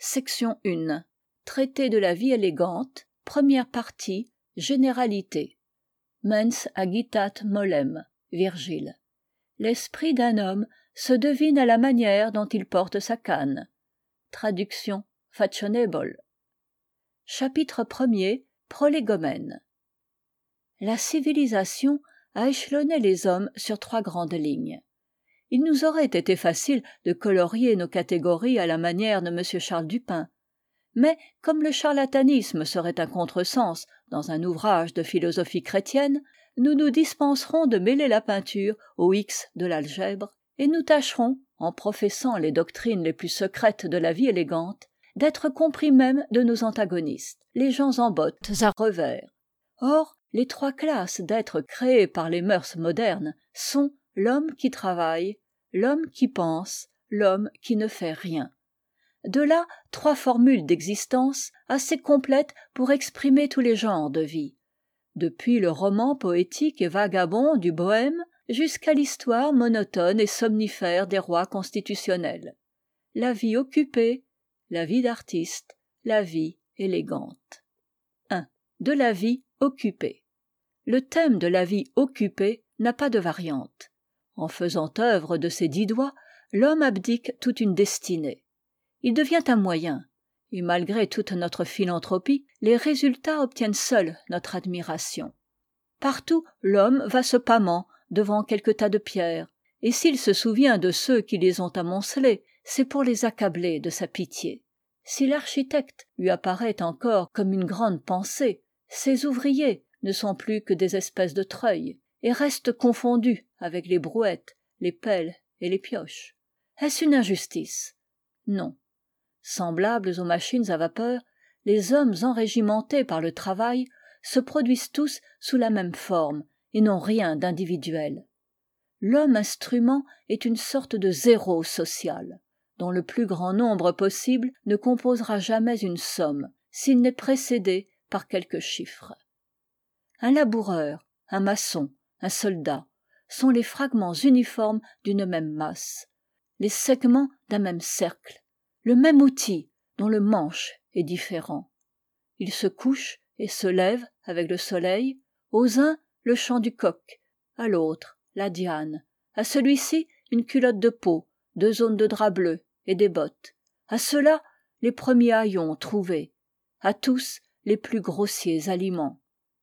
Section 1. Traité de la vie élégante. Première partie. Généralité. Mens agitat mollem. Virgile. L'esprit d'un homme se devine à la manière dont il porte sa canne. Traduction fashionable. Chapitre 1er. Prolégomène. La civilisation a échelonné les hommes sur 3 grandes lignes. Il nous aurait été facile de colorier nos catégories à la manière de M. Charles Dupin, mais comme le charlatanisme serait un contresens dans un ouvrage de philosophie chrétienne, nous nous dispenserons de mêler la peinture aux X de l'algèbre, et nous tâcherons, en professant les doctrines les plus secrètes de la vie élégante, d'être compris même de nos antagonistes, les gens en bottes à revers. Or, les 3 classes d'êtres créés par les mœurs modernes sont l'homme qui travaille, l'homme qui pense, l'homme qui ne fait rien. De là 3 formules d'existence assez complètes pour exprimer tous les genres de vie, depuis le roman poétique et vagabond du Bohème jusqu'à l'histoire monotone et somnifère des rois constitutionnels. La vie occupée, la vie d'artiste, la vie élégante. 1. De la vie occupée. Le thème de la vie occupée n'a pas de variante. En faisant œuvre de ses 10 doigts, l'homme abdique toute une destinée. Il devient un moyen, et malgré toute notre philanthropie, les résultats obtiennent seuls notre admiration. Partout, l'homme va se pâmant devant quelque tas de pierres, et s'il se souvient de ceux qui les ont amoncelées, c'est pour les accabler de sa pitié. Si l'architecte lui apparaît encore comme une grande pensée, ses ouvriers ne sont plus que des espèces de treuils, et restent confondus avec les brouettes, les pelles et les pioches. Est-ce une injustice? Non. Semblables aux machines à vapeur, les hommes enrégimentés par le travail se produisent tous sous la même forme et n'ont rien d'individuel. L'homme instrument est une sorte de zéro social, dont le plus grand nombre possible ne composera jamais une somme, s'il n'est précédé par quelques chiffres. Un laboureur, un maçon, un soldat sont les fragments uniformes d'une même masse, les segments d'un même cercle, le même outil dont le manche est différent. Ils se couchent et se lèvent avec le soleil, aux uns le chant du coq, à l'autre la diane, à celui-ci une culotte de peau, 2 zones de drap bleu et des bottes, à ceux-là les premiers haillons trouvés, à tous les plus grossiers aliments.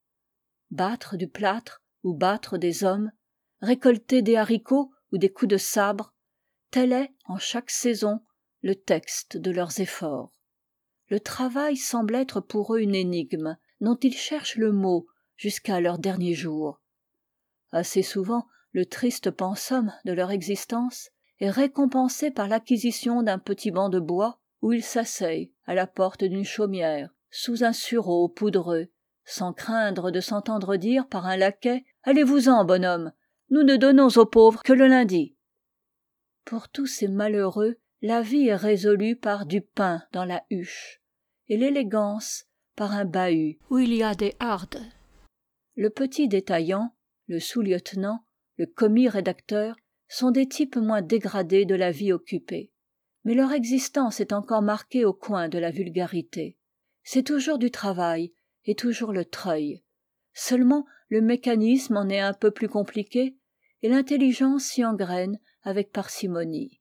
Battre du plâtre ou battre des hommes, récolter des haricots ou des coups de sabre, tel est, en chaque saison, le texte de leurs efforts. Le travail semble être pour eux une énigme dont ils cherchent le mot jusqu'à leur dernier jour. Assez souvent, le triste pensum de leur existence est récompensé par l'acquisition d'un petit banc de bois où ils s'asseyent à la porte d'une chaumière, sous un sureau poudreux, sans craindre de s'entendre dire par un laquais « Allez-vous-en, bonhomme, nous ne donnons aux pauvres que le lundi ». Pour tous ces malheureux, la vie est résolue par du pain dans la huche, et l'élégance par un bahut où il y a des hardes. Le petit détaillant, le sous-lieutenant, le commis-rédacteur sont des types moins dégradés de la vie occupée, mais leur existence est encore marquée au coin de la vulgarité. C'est toujours du travail et toujours le treuil. Seulement le mécanisme en est un peu plus compliqué et l'intelligence s'y engraine avec parcimonie.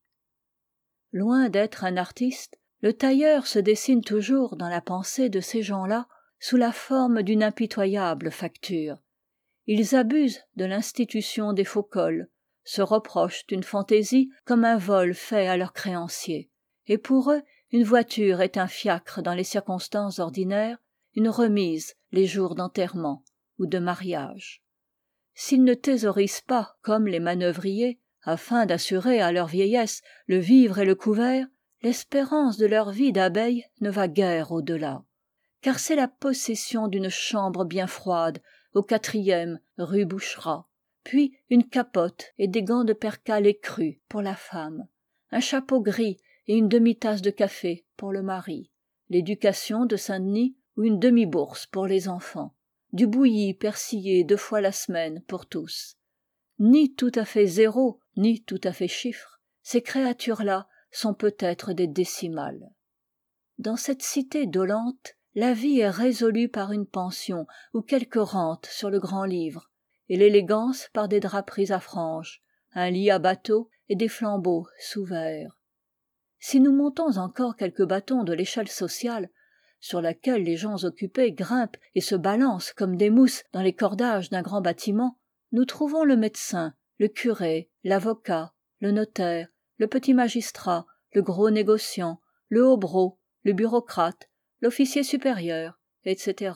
Loin d'être un artiste, le tailleur se dessine toujours dans la pensée de ces gens-là sous la forme d'une impitoyable facture. Ils abusent de l'institution des faux cols, se reprochent une fantaisie comme un vol fait à leurs créanciers, et pour eux une voiture est un fiacre dans les circonstances ordinaires, une remise les jours d'enterrement ou de mariage. S'ils ne thésaurisent pas comme les manœuvriers, afin d'assurer à leur vieillesse le vivre et le couvert, l'espérance de leur vie d'abeille ne va guère au-delà, car c'est la possession d'une chambre bien froide au 4e rue Boucherat, puis une capote et des gants de percale écrus pour la femme, un chapeau gris et une demi-tasse de café pour le mari, l'éducation de Saint-Denis ou une demi-bourse pour les enfants, du bouilli persillé 2 fois la semaine pour tous. Ni tout à fait zéro, ni tout à fait chiffre, ces créatures-là sont peut-être des décimales. Dans cette cité dolente, la vie est résolue par une pension ou quelques rentes sur le grand-livre, et l'élégance par des draperies à franges, un lit à bateau et des flambeaux sous verre. Si nous montons encore quelques bâtons de l'échelle sociale, sur laquelle les gens occupés grimpent et se balancent comme des mousses dans les cordages d'un grand bâtiment, nous trouvons le médecin, le curé, l'avocat, le notaire, le petit magistrat, le gros négociant, le hobereau, le bureaucrate, l'officier supérieur, etc.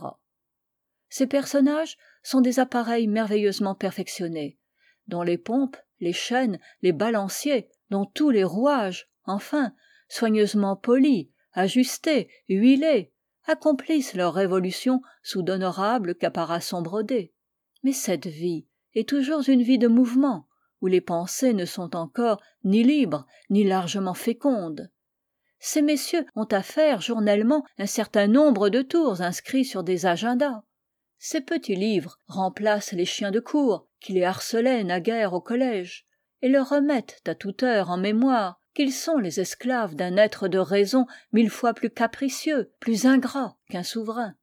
Ces personnages sont des appareils merveilleusement perfectionnés, dont les pompes, les chaînes, les balanciers, dont tous les rouages, enfin, soigneusement polis, ajustés, huilés, accomplissent leur révolution sous d'honorables caparaçons brodés. Mais cette vie est toujours une vie de mouvement, où les pensées ne sont encore ni libres, ni largement fécondes. Ces messieurs ont à faire journellement un certain nombre de tours inscrits sur des agendas. Ces petits livres remplacent les chiens de cour qui les harcelaient naguère au collège, et leur remettent à toute heure en mémoire qu'ils sont les esclaves d'un être de raison 1000 fois plus capricieux, plus ingrat qu'un souverain.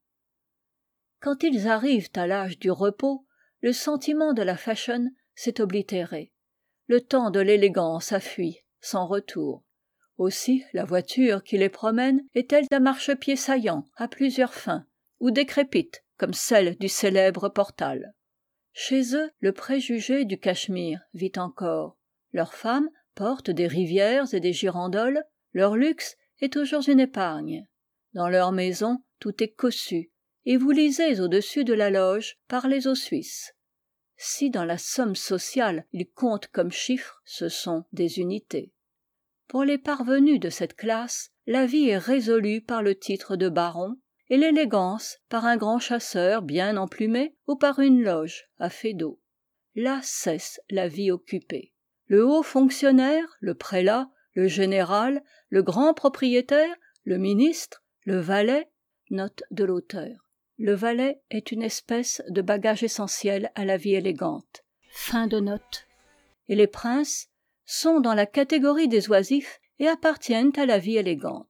Quand ils arrivent à l'âge du repos, le sentiment de la fashion s'est oblitéré. Le temps de l'élégance a fui, sans retour. Aussi la voiture qui les promène est-elle d'un marchepied saillant à plusieurs fins, ou décrépite comme celle du célèbre Portal. Chez eux, le préjugé du Cachemire vit encore. Leurs femmes portent des rivières et des girandoles, leur luxe est toujours une épargne. Dans leur maison, tout est cossu, et vous lisez au-dessus de la loge parlez aux Suisses. Si dans la somme sociale ils comptent comme chiffres, ce sont des unités. Pour les parvenus de cette classe, la vie est résolue par le titre de baron, et l'élégance par un grand chasseur bien emplumé ou par une loge à feydeau. Là cesse la vie occupée. Le haut fonctionnaire, le prélat, le général, le grand propriétaire, le ministre, le valet, note de l'auteur. Le valet est une espèce de bagage essentiel à la vie élégante. Fin de note. Et les princes sont dans la catégorie des oisifs et appartiennent à la vie élégante.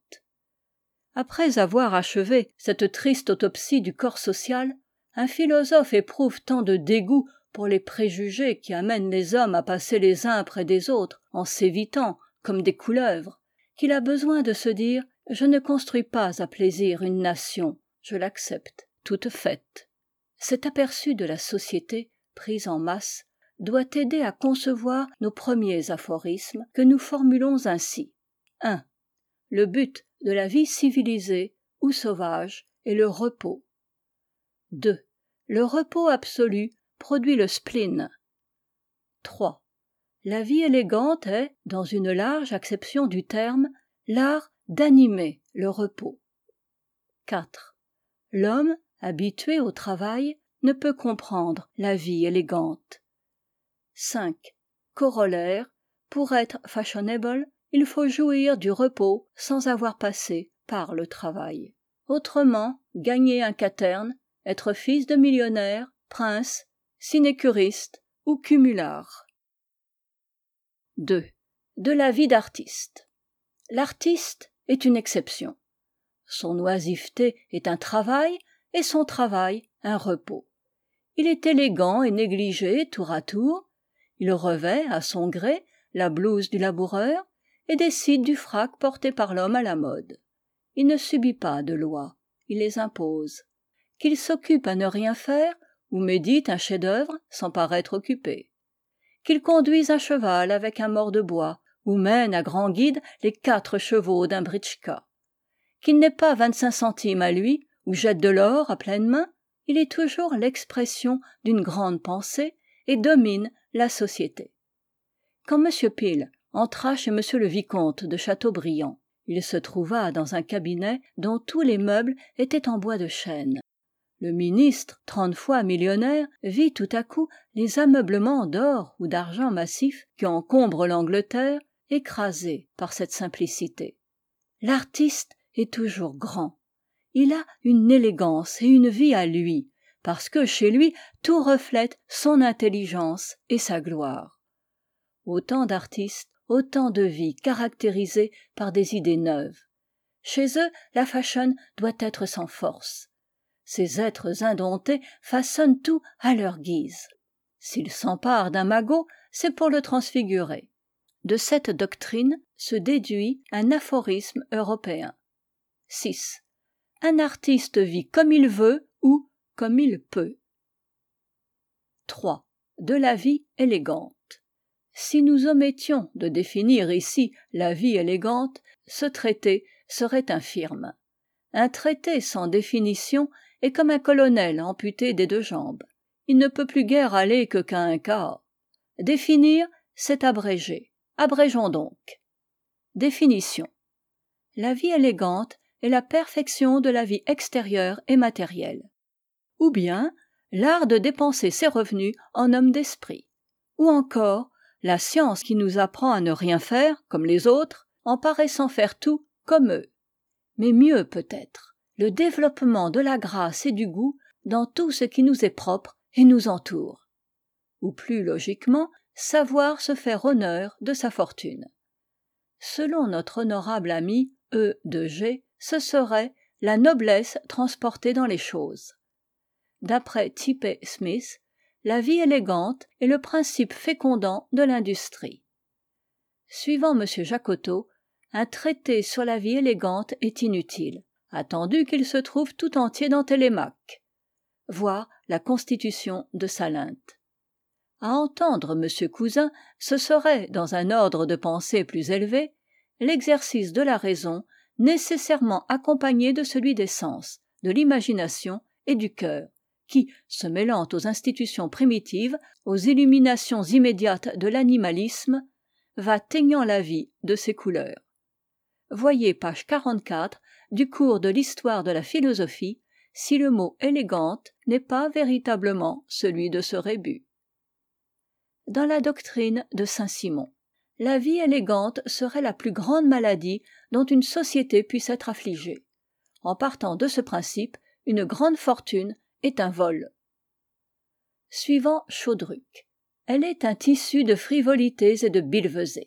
Après avoir achevé cette triste autopsie du corps social, un philosophe éprouve tant de dégoût pour les préjugés qui amènent les hommes à passer les uns près des autres en s'évitant comme des couleuvres, qu'il a besoin de se dire « Je ne construis pas à plaisir une nation, je l'accepte, toute faite ». Cet aperçu de la société, prise en masse, doit aider à concevoir nos premiers aphorismes que nous formulons ainsi. 1. Le but de la vie civilisée ou sauvage est le repos. 2. Le repos absolu produit le spleen. 3. La vie élégante est, dans une large acception du terme, l'art d'animer le repos. 4. L'homme, habitué au travail, ne peut comprendre la vie élégante. 5. Corollaire, pour être fashionable, il faut jouir du repos sans avoir passé par le travail. Autrement, gagner un quaterne, être fils de millionnaire, prince, sinécuriste ou cumulard. 2. De la vie d'artiste. L'artiste est une exception. Son oisiveté est un travail et son travail un repos. Il est élégant et négligé tour à tour, il revêt à son gré la blouse du laboureur et décide du frac porté par l'homme à la mode. Il ne subit pas de lois, il les impose. Qu'il s'occupe à ne rien faire ou médite un chef-d'œuvre sans paraître occupé. Qu'il conduise un cheval avec un mors de bois ou mène à grand guide les 4 chevaux d'un britchka. Qu'il n'ait pas 25 centimes à lui ou jette de l'or à pleine main, il est toujours l'expression d'une grande pensée et domine la société. Quand M. Peel entra chez M. le vicomte de Chateaubriand, il se trouva dans un cabinet dont tous les meubles étaient en bois de chêne. Le ministre, 30 fois millionnaire, vit tout à coup les ameublements d'or ou d'argent massif qui encombrent l'Angleterre écrasés par cette simplicité. L'artiste est toujours grand. Il a une élégance et une vie à lui, parce que chez lui tout reflète son intelligence et sa gloire. Autant d'artistes, autant de vies caractérisées par des idées neuves. Chez eux, la fashion doit être sans force. Ces êtres indomptés façonnent tout à leur guise. S'ils s'emparent d'un magot, c'est pour le transfigurer. De cette doctrine se déduit un aphorisme européen. 6. Un artiste vit comme il veut ou comme il peut. 3. De la vie élégante. Si nous omettions de définir ici la vie élégante, ce traité serait infirme. Un traité sans définition est comme un colonel amputé des 2 jambes. Il ne peut plus guère aller que qu'à un quart. Définir, c'est abréger. Abrégeons donc. Définition. La vie élégante est la perfection de la vie extérieure et matérielle. Ou bien, l'art de dépenser ses revenus en homme d'esprit. Ou encore, la science qui nous apprend à ne rien faire, comme les autres, en paraissant faire tout comme eux. Mais mieux peut-être, le développement de la grâce et du goût dans tout ce qui nous est propre et nous entoure. Ou plus logiquement, savoir se faire honneur de sa fortune. Selon notre honorable ami E. de G., ce serait la noblesse transportée dans les choses. D'après T.P. Smith, la vie élégante est le principe fécondant de l'industrie. Suivant M. Jacotot, un traité sur la vie élégante est inutile, attendu qu'il se trouve tout entier dans Télémaque. Voir la Constitution de Salente. À entendre M. Cousin, ce serait, dans un ordre de pensée plus élevé, l'exercice de la raison nécessairement accompagné de celui des sens, de l'imagination et du cœur, qui, se mêlant aux institutions primitives, aux illuminations immédiates de l'animalisme, va teignant la vie de ses couleurs. Voyez page 44 du cours de l'histoire de la philosophie, si le mot élégante n'est pas véritablement celui de ce rébut. Dans la doctrine de Saint-Simon, la vie élégante serait la plus grande maladie dont une société puisse être affligée. En partant de ce principe, une grande fortune est un vol. Suivant Chodruc, elle est un tissu de frivolités et de billevesées.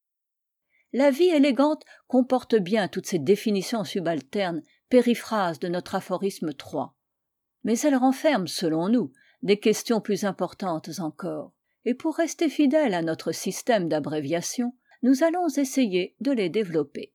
La vie élégante comporte bien toutes ces définitions subalternes, périphrases de notre aphorisme 3. Mais elle renferme, selon nous, des questions plus importantes encore. Et pour rester fidèles à notre système d'abréviation, nous allons essayer de les développer.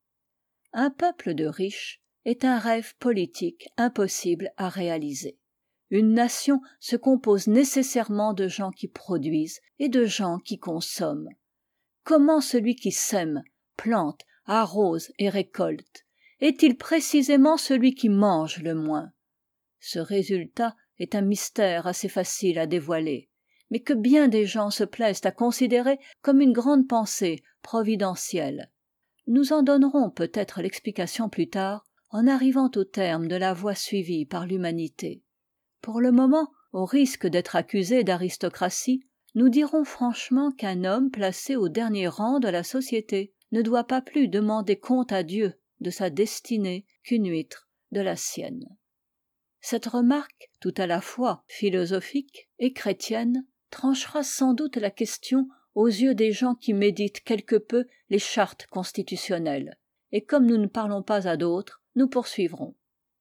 Un peuple de riches est un rêve politique impossible à réaliser. Une nation se compose nécessairement de gens qui produisent et de gens qui consomment. Comment celui qui sème, plante, arrose et récolte est-il précisément celui qui mange le moins? Ce résultat est un mystère assez facile à dévoiler, mais que bien des gens se plaisent à considérer comme une grande pensée providentielle. Nous en donnerons peut-être l'explication plus tard, en arrivant au terme de la voie suivie par l'humanité. Pour le moment, au risque d'être accusé d'aristocratie, nous dirons franchement qu'un homme placé au dernier rang de la société ne doit pas plus demander compte à Dieu de sa destinée qu'une huître de la sienne. Cette remarque, tout à la fois philosophique et chrétienne, tranchera sans doute la question aux yeux des gens qui méditent quelque peu les chartes constitutionnelles, et comme nous ne parlons pas à d'autres, nous poursuivrons.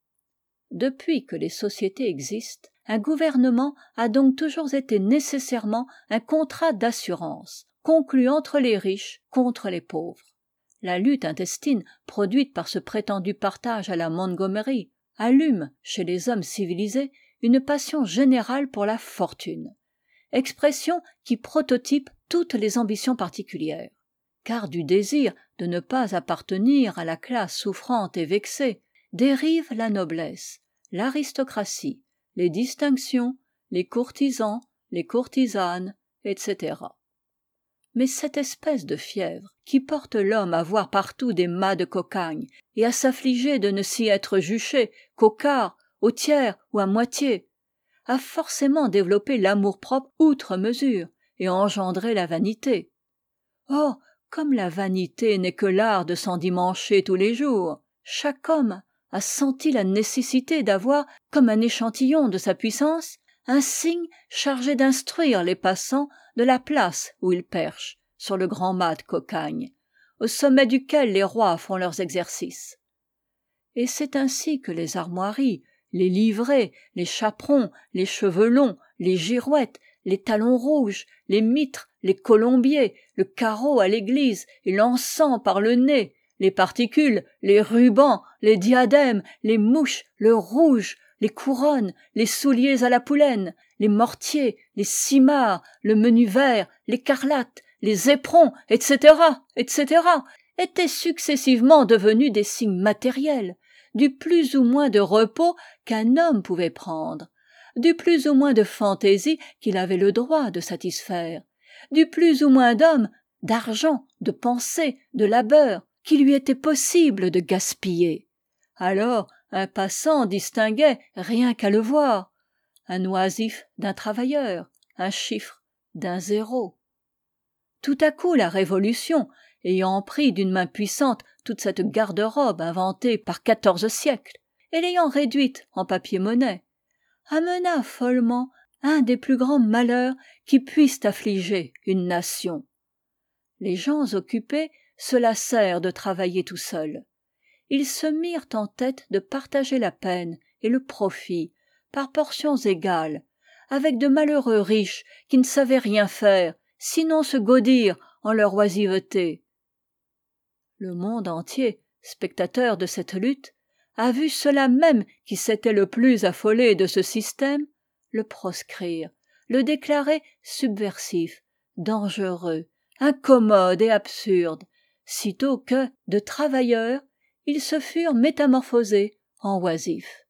Depuis que les sociétés existent, un gouvernement a donc toujours été nécessairement un contrat d'assurance, conclu entre les riches contre les pauvres. La lutte intestine produite par ce prétendu partage à la Montgomery allume, chez les hommes civilisés, une passion générale pour la fortune, expression qui prototype toutes les ambitions particulières. Car du désir de ne pas appartenir à la classe souffrante et vexée dérive la noblesse, l'aristocratie, les distinctions, les courtisans, les courtisanes, etc. Mais cette espèce de fièvre qui porte l'homme à voir partout des mâts de cocagne et à s'affliger de ne s'y être juché qu'au quart, au tiers ou à moitié, a forcément développé l'amour-propre outre mesure et engendré la vanité. Or, comme la vanité n'est que l'art de s'endimancher tous les jours, chaque homme a senti la nécessité d'avoir, comme un échantillon de sa puissance, un signe chargé d'instruire les passants de la place où il perche, sur le grand mât de cocagne, au sommet duquel les rois font leurs exercices. et c'est ainsi que les armoiries, les livrées, les chaperons, les cheveux longs, les girouettes, les talons rouges, les mitres, les colombiers, le carreau à l'église et l'encens par le nez, les particules, les rubans, les diadèmes, les mouches, le rouge, les couronnes, les souliers à la poulaine, les mortiers, les simarres, le menu vert, l'écarlate, les éperons, etc., etc., étaient successivement devenus des signes matériels, du plus ou moins de repos qu'un homme pouvait prendre, du plus ou moins de fantaisie qu'il avait le droit de satisfaire, du plus ou moins d'hommes, d'argent, de pensée, de labeur, qu'il lui était possible de gaspiller. Alors un passant distinguait, rien qu'à le voir, un oisif d'un travailleur, un chiffre d'un zéro. Tout à coup la Révolution, ayant pris d'une main puissante toute cette garde-robe inventée par 14 siècles, et l'ayant réduite en papier-monnaie, amena follement un des plus grands malheurs qui puissent affliger une nation. Les gens occupés se lassèrent de travailler tout seuls. Ils se mirent en tête de partager la peine et le profit, par portions égales, avec de malheureux riches qui ne savaient rien faire, sinon se gaudir en leur oisiveté. Le monde entier, spectateur de cette lutte, a vu ceux-là même qui s'étaient le plus affolés de ce système, le proscrire, le déclarer subversif, dangereux, incommode et absurde, sitôt que, de travailleurs, ils se furent métamorphosés en oisifs.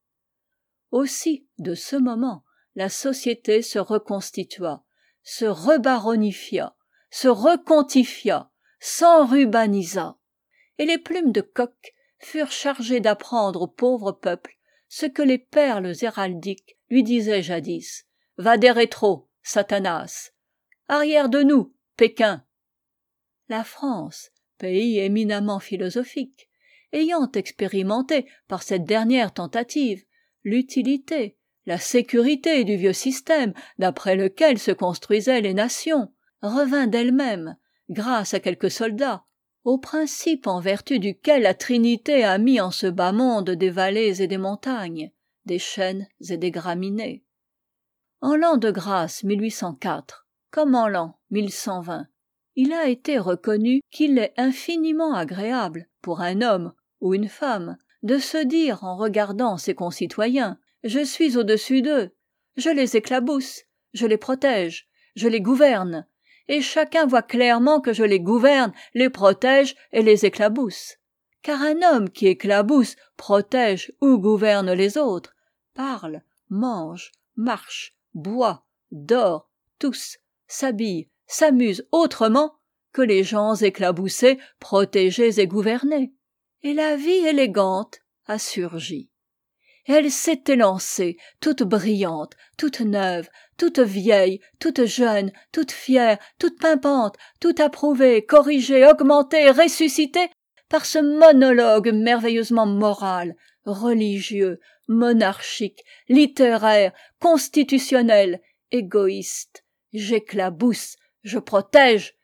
Aussi, de ce moment, la société se reconstitua, se rebaronifia, se recontifia, s'enrubanisa, et les plumes de coq furent chargées d'apprendre au pauvre peuple ce que les perles héraldiques lui disaient jadis. Vade retro, Satanas! Arrière de nous, Pékin! La France, pays éminemment philosophique, ayant expérimenté par cette dernière tentative l'utilité, la sécurité du vieux système d'après lequel se construisaient les nations, revint d'elle-même, grâce à quelques soldats, au principe en vertu duquel la Trinité a mis en ce bas monde des vallées et des montagnes, des chênes et des graminées. En l'an de grâce 1804, comme en l'an 1120, il a été reconnu qu'il est infiniment agréable pour un homme ou une femme de se dire en regardant ses concitoyens: je suis au-dessus d'eux, je les éclabousse, je les protège, je les gouverne, et chacun voit clairement que je les gouverne, les protège et les éclabousse. Car un homme qui éclabousse, protège ou gouverne les autres, parle, mange, marche, boit, dort, tousse, s'habille, s'amuse autrement que les gens éclaboussés, protégés et gouvernés. Et la vie élégante a surgi. Et elle s'est élancée, toute brillante, toute neuve, toute vieille, toute jeune, toute fière, toute pimpante, toute approuvée, corrigée, augmentée, ressuscitée par ce monologue merveilleusement moral, religieux, monarchique, littéraire, constitutionnel, égoïste. J'éclabousse, je protège,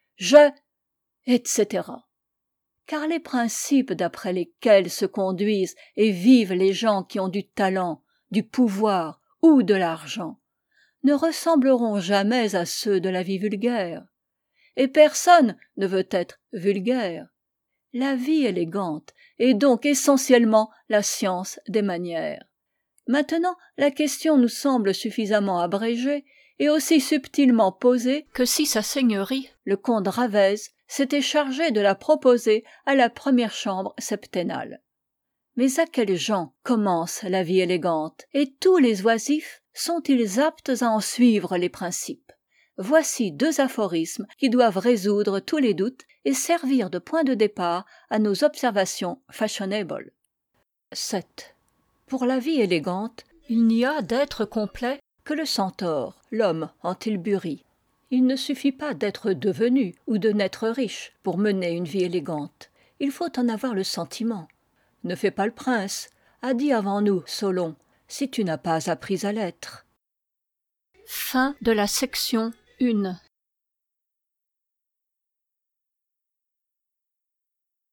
etc. Car les principes d'après lesquels se conduisent et vivent les gens qui ont du talent, du pouvoir ou de l'argent ne ressembleront jamais à ceux de la vie vulgaire. Et personne ne veut être vulgaire. La vie élégante est donc essentiellement la science des manières. Maintenant, la question nous semble suffisamment abrégée et aussi subtilement posée que si sa seigneurie, le comte Ravez, s'était chargé de la proposer à la première chambre septennale. Mais à quelles gens commence la vie élégante, et tous les oisifs sont-ils aptes à en suivre les principes? Voici 2 aphorismes qui doivent résoudre tous les doutes et servir de point de départ à nos observations fashionables. 7. Pour la vie élégante, il n'y a d'être complet que le centaure, l'homme en tilbury. Il ne suffit pas d'être devenu ou de naître riche pour mener une vie élégante. Il faut en avoir le sentiment. Ne fais pas le prince, a dit avant nous Solon, si tu n'as pas appris à l'être. Fin de la section 1.